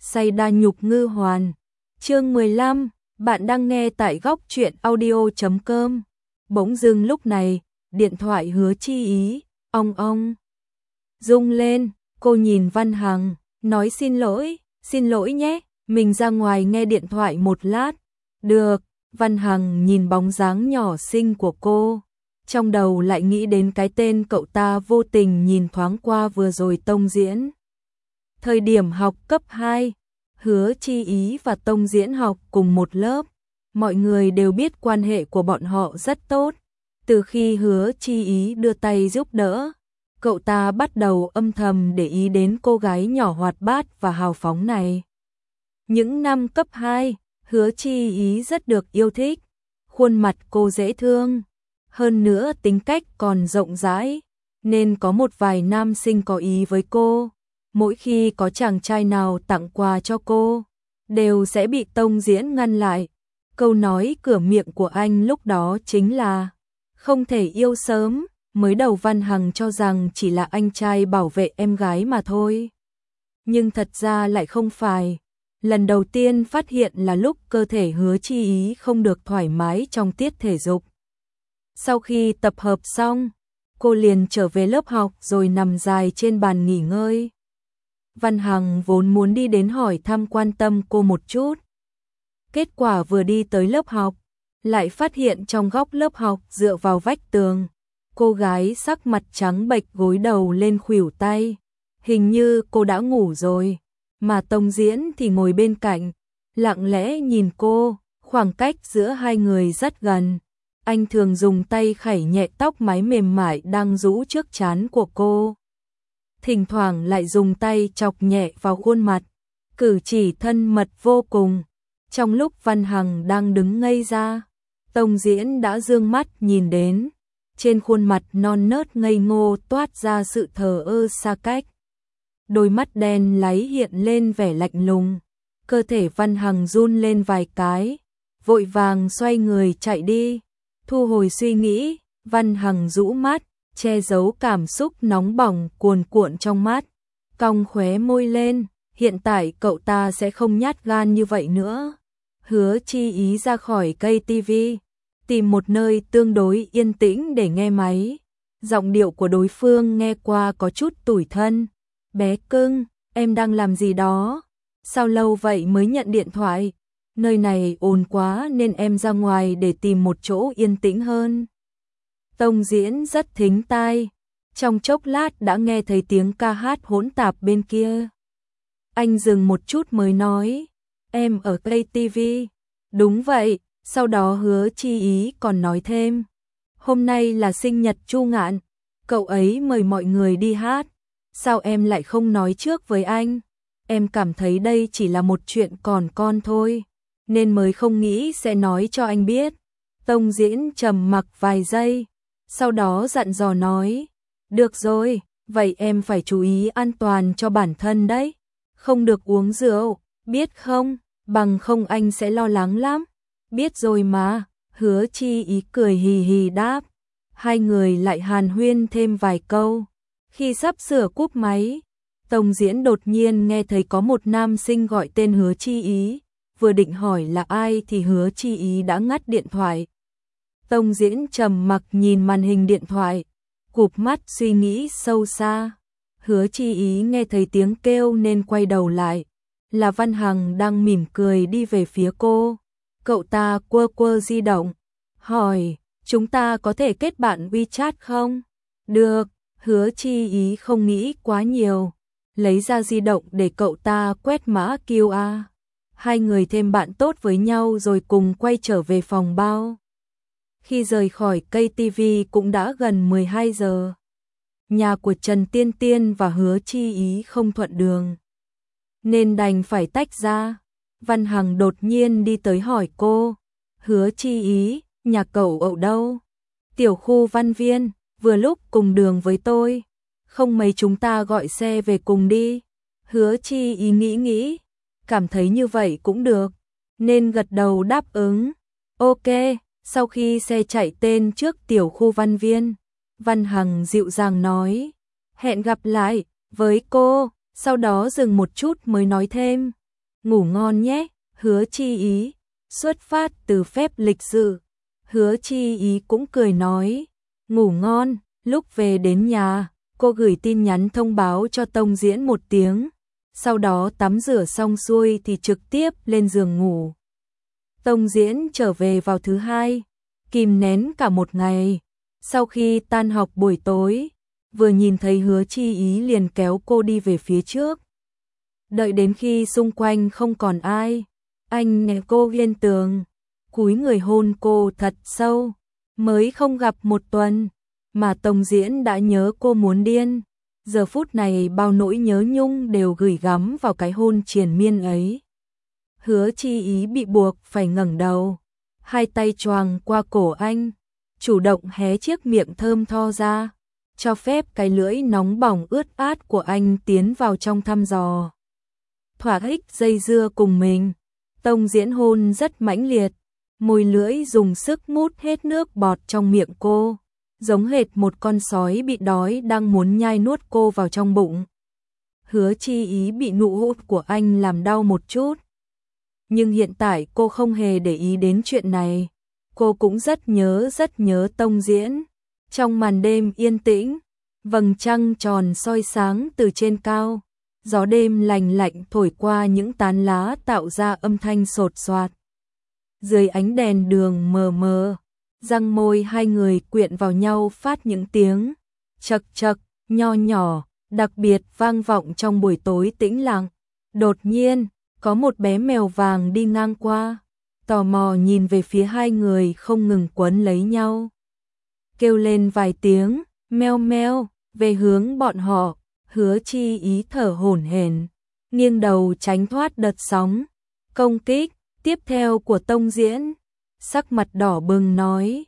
say đa nhục ngư hoàn. Chương 15, bạn đang nghe tại góc truyện audio.com. Bỗng dưng lúc này, điện thoại Hứa Chi Ý, ong rung lên, cô nhìn Văn Hằng, nói xin lỗi nhé, mình ra ngoài nghe điện thoại một lát. Được, Văn Hằng nhìn bóng dáng nhỏ xinh của cô, trong đầu lại nghĩ đến cái tên cậu ta vô tình nhìn thoáng qua vừa rồi Tông Diễn. Thời điểm học cấp 2, Hứa Chi Ý và Tông Diễn học cùng một lớp, mọi người đều biết quan hệ của bọn họ rất tốt. Từ khi Hứa Chi Ý đưa tay giúp đỡ, cậu ta bắt đầu âm thầm để ý đến cô gái nhỏ hoạt bát và hào phóng này. Những năm cấp 2, Hứa Chi Ý rất được yêu thích, khuôn mặt cô dễ thương, hơn nữa tính cách còn rộng rãi, nên có một vài nam sinh có ý với cô. Mỗi khi có chàng trai nào tặng quà cho cô, đều sẽ bị Tông Diễn ngăn lại. Câu nói cửa miệng của anh lúc đó chính là không thể yêu sớm. Mới đầu Văn Hằng cho rằng chỉ là anh trai bảo vệ em gái mà thôi, nhưng thật ra lại không phải. Lần đầu tiên phát hiện là lúc cơ thể Hứa Chi Ý không được thoải mái trong tiết thể dục. Sau khi tập hợp xong, cô liền trở về lớp học rồi nằm dài trên bàn nghỉ ngơi. Văn Hằng vốn muốn đi đến hỏi thăm quan tâm cô một chút. Kết quả vừa đi tới lớp học, lại phát hiện trong góc lớp học dựa vào vách tường, cô gái sắc mặt trắng bệch gối đầu lên khuỷu tay. Hình như cô đã ngủ rồi, mà Tông Diễn thì ngồi bên cạnh, lặng lẽ nhìn cô, khoảng cách giữa hai người rất gần. Anh thường dùng tay khẩy nhẹ tóc mái mềm mại đang rũ trước trán của cô, thỉnh thoảng lại dùng tay chọc nhẹ vào khuôn mặt, cử chỉ thân mật vô cùng. Trong lúc Văn Hằng đang đứng ngây ra, Tông Diễn đã dương mắt nhìn đến, trên khuôn mặt non nớt ngây ngô toát ra sự thờ ơ xa cách. Đôi mắt đen láy hiện lên vẻ lạnh lùng, cơ thể Văn Hằng run lên vài cái, vội vàng xoay người chạy đi. Thu hồi suy nghĩ, Văn Hằng rũ mắt, che giấu cảm xúc nóng bỏng cuồn cuộn trong mắt, cong khóe môi lên, hiện tại cậu ta sẽ không nhát gan như vậy nữa. Hứa Chi Ý ra khỏi cây tivi, tìm một nơi tương đối yên tĩnh để nghe máy. Giọng điệu của đối phương nghe qua có chút tủi thân. Bé cưng, em đang làm gì đó? Sao lâu vậy mới nhận điện thoại? Nơi này ồn quá nên em ra ngoài để tìm một chỗ yên tĩnh hơn. Tông Diễn rất thính tai, trong chốc lát đã nghe thấy tiếng ca hát hỗn tạp bên kia. Anh dừng một chút mới nói, em ở cây tivi. Đúng vậy, sau đó Hứa Chi Ý còn nói thêm, hôm nay là sinh nhật Chu Ngạn, cậu ấy mời mọi người đi hát. Sao em lại không nói trước với anh? Em cảm thấy đây chỉ là một chuyện còn con thôi, nên mới không nghĩ sẽ nói cho anh biết. Tông Diễn trầm mặc vài giây, sau đó dặn dò nói, được rồi, vậy em phải chú ý an toàn cho bản thân đấy. Không được uống rượu, biết không? Bằng không anh sẽ lo lắng lắm. Biết rồi mà, Hứa Chi Ý cười hì hì đáp. Hai người lại hàn huyên thêm vài câu. Khi sắp sửa cúp máy, Tông Diễn đột nhiên nghe thấy có một nam sinh gọi tên Hứa Chi Ý, vừa định hỏi là ai thì Hứa Chi Ý đã ngắt điện thoại. Tông Diễn trầm mặc nhìn màn hình điện thoại, cụp mắt suy nghĩ sâu xa. Hứa Chi Ý nghe thấy tiếng kêu nên quay đầu lại, là Văn Hằng đang mỉm cười đi về phía cô. Cậu ta quơ quơ di động, hỏi, chúng ta có thể kết bạn WeChat không? Được. Hứa Chi Ý không nghĩ quá nhiều, lấy ra di động để cậu ta quét mã QR. Hai người thêm bạn tốt với nhau rồi cùng quay trở về phòng bao. Khi rời khỏi cây tivi cũng đã gần 12 giờ. Nhà của Trần Tiên Tiên và Hứa Chi Ý không thuận đường, nên đành phải tách ra. Văn Hằng đột nhiên đi tới hỏi cô, Hứa Chi Ý, nhà cậu ở đâu? Tiểu khu Văn Viên. Vừa lúc cùng đường với tôi, không mấy chúng ta gọi xe về cùng đi. Hứa Chi Ý nghĩ, cảm thấy như vậy cũng được, nên gật đầu đáp ứng. Ok, sau khi xe chạy tên trước tiểu khu Văn Viên, Văn Hằng dịu dàng nói, hẹn gặp lại với cô, sau đó dừng một chút mới nói thêm, ngủ ngon nhé, Hứa Chi Ý. Xuất phát từ phép lịch sự, Hứa Chi Ý cũng cười nói, ngủ ngon. Lúc về đến nhà, cô gửi tin nhắn thông báo cho Tông Diễn một tiếng, sau đó tắm rửa xong xuôi thì trực tiếp lên giường ngủ. Tông Diễn trở về vào thứ hai, kìm nén cả một ngày. Sau khi tan học buổi tối, vừa nhìn thấy Hứa Chi Ý liền kéo cô đi về phía trước. Đợi đến khi xung quanh không còn ai, anh ném cô lên tường, cúi người hôn cô thật sâu. Mới không gặp một tuần, mà Tông Diễn đã nhớ cô muốn điên. Giờ phút này bao nỗi nhớ nhung đều gửi gắm vào cái hôn triền miên ấy. Hứa Chi Ý bị buộc phải ngẩng đầu, hai tay choàng qua cổ anh, chủ động hé chiếc miệng thơm tho ra, cho phép cái lưỡi nóng bỏng ướt át của anh tiến vào trong thăm dò. Thỏa thích dây dưa cùng mình, Tông Diễn hôn rất mãnh liệt, môi lưỡi dùng sức mút hết nước bọt trong miệng cô, giống hệt một con sói bị đói đang muốn nhai nuốt cô vào trong bụng. Hứa Chi Ý bị nụ hôn của anh làm đau một chút, nhưng hiện tại cô không hề để ý đến chuyện này. Cô cũng rất nhớ Tông Diễn. Trong màn đêm yên tĩnh, vầng trăng tròn soi sáng từ trên cao, gió đêm lành lạnh thổi qua những tán lá tạo ra âm thanh sột soạt. Dưới ánh đèn đường mờ mờ, răng môi hai người quyện vào nhau phát những tiếng chậc chậc nho nhỏ, đặc biệt vang vọng trong buổi tối tĩnh lặng. Đột nhiên, có một bé mèo vàng đi ngang qua, tò mò nhìn về phía hai người không ngừng quấn lấy nhau. Kêu lên vài tiếng, meo meo, về hướng bọn họ. Hứa Chi Ý thở hổn hển, nghiêng đầu tránh thoát đợt sóng công kích tiếp theo của Tông Diễn. Sắc mặt đỏ bừng nói,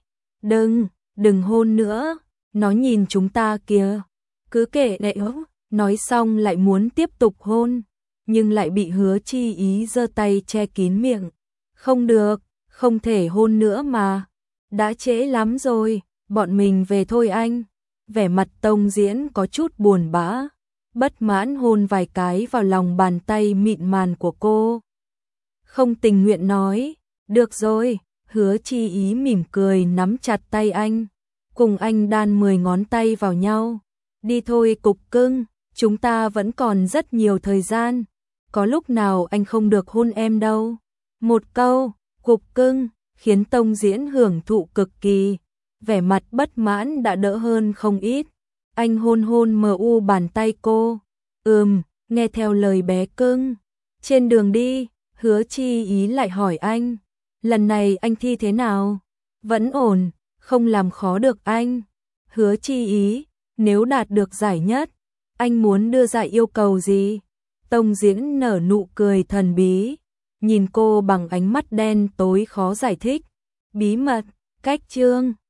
đừng hôn nữa, nó nhìn chúng ta kìa. Cứ kệ đấy. Nói xong lại muốn tiếp tục hôn, nhưng lại bị Hứa Chi Ý giơ tay che kín miệng. Không được, không thể hôn nữa mà. Đã trễ lắm rồi, bọn mình về thôi anh. Vẻ mặt Tông Diễn có chút buồn bã, bất mãn hôn vài cái vào lòng bàn tay mịn màn của cô. Không tình nguyện nói, được rồi. Hứa Chi Ý mỉm cười nắm chặt tay anh, cùng anh đan 10 ngón tay vào nhau. Đi thôi cục cưng, chúng ta vẫn còn rất nhiều thời gian. Có lúc nào anh không được hôn em đâu. Một câu, cục cưng, khiến Tông Diễn hưởng thụ cực kỳ. Vẻ mặt bất mãn đã đỡ hơn không ít. Anh hôn mờ u bàn tay cô. Nghe theo lời bé cưng. Trên đường đi, Hứa Chi Ý lại hỏi anh, lần này anh thi thế nào? Vẫn ổn, không làm khó được anh. Hứa Chi Ý, nếu đạt được giải nhất, anh muốn đưa ra yêu cầu gì? Tông Diễn nở nụ cười thần bí, nhìn cô bằng ánh mắt đen tối khó giải thích. Bí mật, cách chương